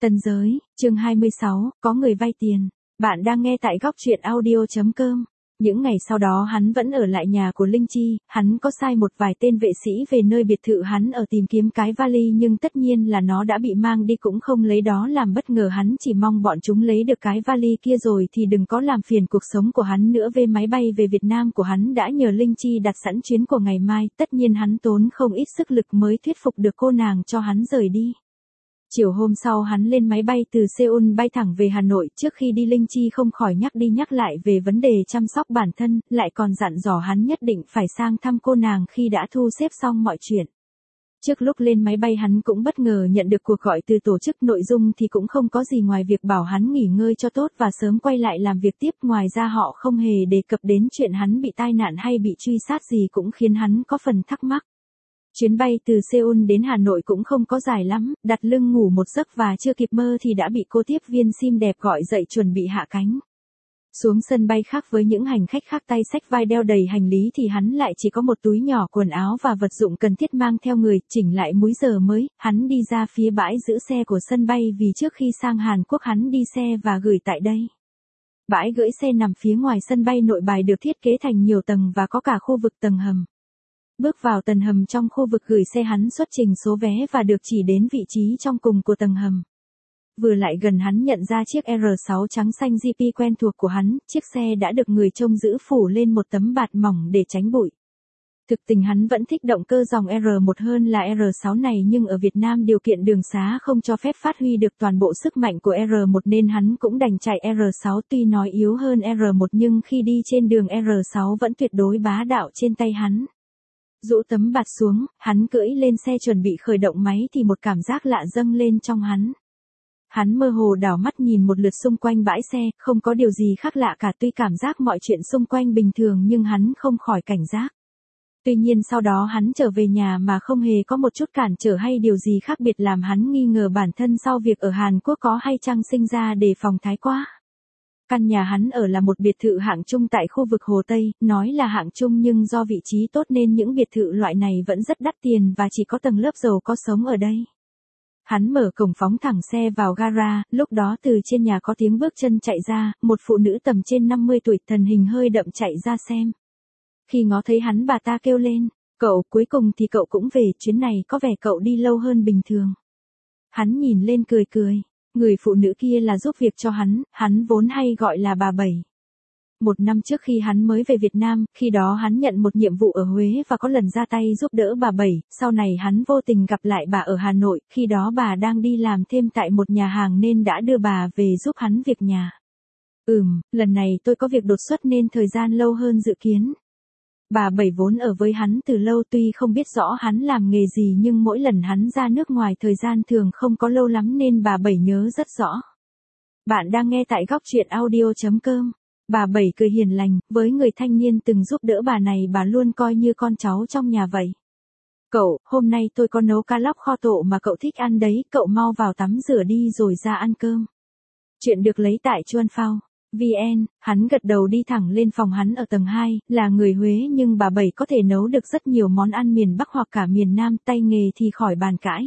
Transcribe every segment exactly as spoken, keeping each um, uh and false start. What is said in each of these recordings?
Tân giới, chương hai mươi sáu, có người vay tiền. Bạn đang nghe tại góc truyện audio chấm com. Những ngày sau đó hắn vẫn ở lại nhà của Linh Chi, hắn có sai một vài tên vệ sĩ về nơi biệt thự hắn ở tìm kiếm cái vali nhưng tất nhiên là nó đã bị mang đi cũng không lấy đó làm bất ngờ, hắn chỉ mong bọn chúng lấy được cái vali kia rồi thì đừng có làm phiền cuộc sống của hắn nữa. Về máy bay về Việt Nam của hắn đã nhờ Linh Chi đặt sẵn chuyến của ngày mai, tất nhiên hắn tốn không ít sức lực mới thuyết phục được cô nàng cho hắn rời đi. Chiều hôm sau hắn lên máy bay từ Seoul bay thẳng về Hà Nội, trước khi đi Linh Chi không khỏi nhắc đi nhắc lại về vấn đề chăm sóc bản thân, lại còn dặn dò hắn nhất định phải sang thăm cô nàng khi đã thu xếp xong mọi chuyện. Trước lúc lên máy bay hắn cũng bất ngờ nhận được cuộc gọi từ tổ chức, nội dung thì cũng không có gì ngoài việc bảo hắn nghỉ ngơi cho tốt và sớm quay lại làm việc tiếp, ngoài ra họ không hề đề cập đến chuyện hắn bị tai nạn hay bị truy sát gì cũng khiến hắn có phần thắc mắc. Chuyến bay từ Seoul đến Hà Nội cũng không có dài lắm, đặt lưng ngủ một giấc và chưa kịp mơ thì đã bị cô tiếp viên xinh đẹp gọi dậy chuẩn bị hạ cánh. Xuống sân bay khác với những hành khách khác tay xách vai đeo đầy hành lý thì hắn lại chỉ có một túi nhỏ quần áo và vật dụng cần thiết mang theo người. Chỉnh lại múi giờ mới, hắn đi ra phía bãi giữ xe của sân bay vì trước khi sang Hàn Quốc hắn đi xe và gửi tại đây. Bãi gửi xe nằm phía ngoài sân bay Nội Bài, được thiết kế thành nhiều tầng và có cả khu vực tầng hầm. Bước vào tầng hầm, trong khu vực gửi xe hắn xuất trình số vé và được chỉ đến vị trí trong cùng của tầng hầm. Vừa lại gần hắn nhận ra chiếc R sáu trắng xanh giê pê quen thuộc của hắn, chiếc xe đã được người trông giữ phủ lên một tấm bạt mỏng để tránh bụi. Thực tình hắn vẫn thích động cơ dòng R một hơn là R sáu này, nhưng ở Việt Nam điều kiện đường xá không cho phép phát huy được toàn bộ sức mạnh của R một nên hắn cũng đành chạy R sáu, tuy nói yếu hơn R một nhưng khi đi trên đường R sáu vẫn tuyệt đối bá đạo trên tay hắn. Rũ tấm bạt xuống, hắn cưỡi lên xe chuẩn bị khởi động máy thì một cảm giác lạ dâng lên trong hắn. Hắn mơ hồ đảo mắt nhìn một lượt xung quanh bãi xe, không có điều gì khác lạ cả, tuy cảm giác mọi chuyện xung quanh bình thường nhưng hắn không khỏi cảnh giác. Tuy nhiên sau đó hắn trở về nhà mà không hề có một chút cản trở hay điều gì khác biệt làm hắn nghi ngờ bản thân sau việc ở Hàn Quốc có hay chăng sinh ra đề phòng thái quá. Căn nhà hắn ở là một biệt thự hạng trung tại khu vực Hồ Tây, nói là hạng trung nhưng do vị trí tốt nên những biệt thự loại này vẫn rất đắt tiền và chỉ có tầng lớp giàu có sống ở đây. Hắn mở cổng phóng thẳng xe vào gara, lúc đó từ trên nhà có tiếng bước chân chạy ra, một phụ nữ tầm trên năm mươi tuổi, thân hình hơi đậm chạy ra xem. Khi ngó thấy hắn, bà ta kêu lên, "Cậu, cuối cùng thì cậu cũng về, chuyến này có vẻ cậu đi lâu hơn bình thường." Hắn nhìn lên cười cười. Người phụ nữ kia là giúp việc cho hắn, hắn vốn hay gọi là bà Bảy. Một năm trước khi hắn mới về Việt Nam, khi đó hắn nhận một nhiệm vụ ở Huế và có lần ra tay giúp đỡ bà Bảy, sau này hắn vô tình gặp lại bà ở Hà Nội, khi đó bà đang đi làm thêm tại một nhà hàng nên đã đưa bà về giúp hắn việc nhà. Ừm, lần này tôi có việc đột xuất nên thời gian lâu hơn dự kiến. Bà Bảy vốn ở với hắn từ lâu, tuy không biết rõ hắn làm nghề gì nhưng mỗi lần hắn ra nước ngoài thời gian thường không có lâu lắm nên bà Bảy nhớ rất rõ. Bạn đang nghe tại góc truyện audio chấm com. Bà Bảy cười hiền lành, với người thanh niên từng giúp đỡ bà này bà luôn coi như con cháu trong nhà vậy. "Cậu, hôm nay tôi có nấu cá lóc kho tộ mà cậu thích ăn đấy, cậu mau vào tắm rửa đi rồi ra ăn cơm." Chuyện được lấy tại Chuan Phao. vê en, hắn gật đầu đi thẳng lên phòng hắn ở tầng hai, là người Huế nhưng bà Bảy có thể nấu được rất nhiều món ăn miền Bắc hoặc cả miền Nam, tay nghề thì khỏi bàn cãi.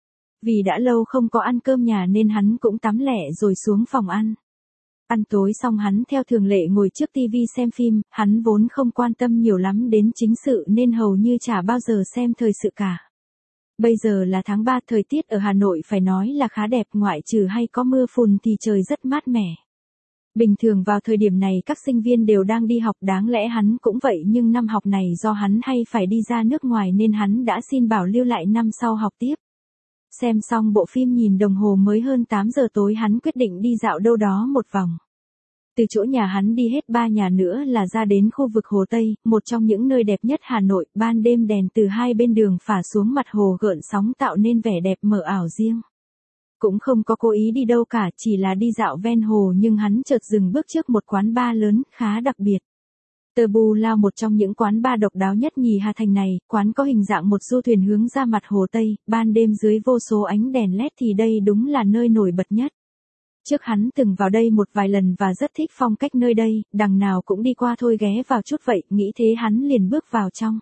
Vì đã lâu không có ăn cơm nhà nên hắn cũng tắm lẹ rồi xuống phòng ăn. Ăn tối xong hắn theo thường lệ ngồi trước tivi xem phim, hắn vốn không quan tâm nhiều lắm đến chính sự nên hầu như chả bao giờ xem thời sự cả. Bây giờ là tháng ba, thời tiết ở Hà Nội phải nói là khá đẹp, ngoại trừ hay có mưa phùn thì trời rất mát mẻ. Bình thường vào thời điểm này các sinh viên đều đang đi học, đáng lẽ hắn cũng vậy nhưng năm học này do hắn hay phải đi ra nước ngoài nên hắn đã xin bảo lưu lại năm sau học tiếp. Xem xong bộ phim nhìn đồng hồ mới hơn tám giờ tối, hắn quyết định đi dạo đâu đó một vòng. Từ chỗ nhà hắn đi hết ba nhà nữa là ra đến khu vực Hồ Tây, một trong những nơi đẹp nhất Hà Nội, ban đêm đèn từ hai bên đường phả xuống mặt hồ gợn sóng tạo nên vẻ đẹp mờ ảo riêng. Cũng không có cố ý đi đâu cả, chỉ là đi dạo ven hồ nhưng hắn chợt dừng bước trước một quán bar lớn, khá đặc biệt. Tơ Bu Lao, một trong những quán bar độc đáo nhất nhì Hà Thành này, quán có hình dạng một du thuyền hướng ra mặt hồ Tây, ban đêm dưới vô số ánh đèn led thì đây đúng là nơi nổi bật nhất. Trước hắn từng vào đây một vài lần và rất thích phong cách nơi đây, đằng nào cũng đi qua thôi ghé vào chút vậy, nghĩ thế hắn liền bước vào trong.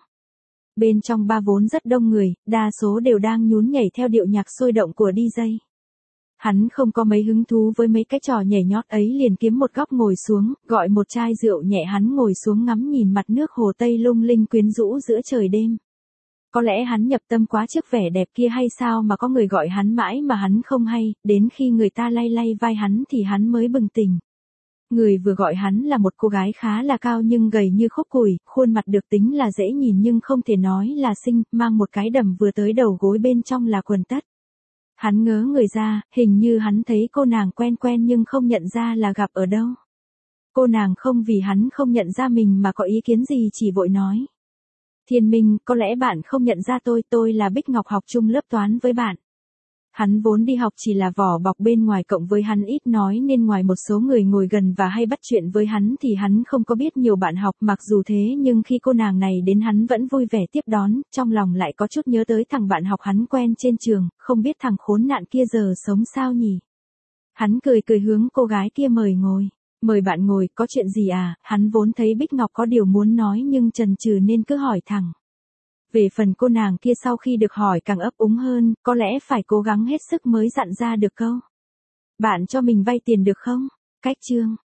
Bên trong bar vốn rất đông người, đa số đều đang nhún nhảy theo điệu nhạc sôi động của đi giây. Hắn không có mấy hứng thú với mấy cái trò nhảy nhót ấy, liền kiếm một góc ngồi xuống, gọi một chai rượu nhẹ, hắn ngồi xuống ngắm nhìn mặt nước hồ Tây lung linh quyến rũ giữa trời đêm. Có lẽ hắn nhập tâm quá trước vẻ đẹp kia hay sao mà có người gọi hắn mãi mà hắn không hay, đến khi người ta lay lay vai hắn thì hắn mới bừng tỉnh. Người vừa gọi hắn là một cô gái khá là cao nhưng gầy như khúc củi, khuôn mặt được tính là dễ nhìn nhưng không thể nói là xinh, mang một cái đầm vừa tới đầu gối, bên trong là quần tất. Hắn ngớ người ra, hình như hắn thấy cô nàng quen quen nhưng không nhận ra là gặp ở đâu. Cô nàng không vì hắn không nhận ra mình mà có ý kiến gì, chỉ vội nói. Thiên Minh, có lẽ bạn không nhận ra tôi, tôi là Bích Ngọc, học chung lớp toán với bạn. Hắn vốn đi học chỉ là vỏ bọc bên ngoài, cộng với hắn ít nói nên ngoài một số người ngồi gần và hay bắt chuyện với hắn thì hắn không có biết nhiều bạn học. Mặc dù thế nhưng khi cô nàng này đến hắn vẫn vui vẻ tiếp đón, trong lòng lại có chút nhớ tới thằng bạn học hắn quen trên trường, không biết thằng khốn nạn kia giờ sống sao nhỉ. Hắn cười cười hướng cô gái kia mời ngồi. Mời bạn ngồi, có chuyện gì à? Hắn vốn thấy Bích Ngọc có điều muốn nói nhưng chần chừ nên cứ hỏi thẳng. Về phần cô nàng kia sau khi được hỏi càng ấp úng hơn, có lẽ phải cố gắng hết sức mới dặn ra được câu. Bạn cho mình vay tiền được không? Cách chương.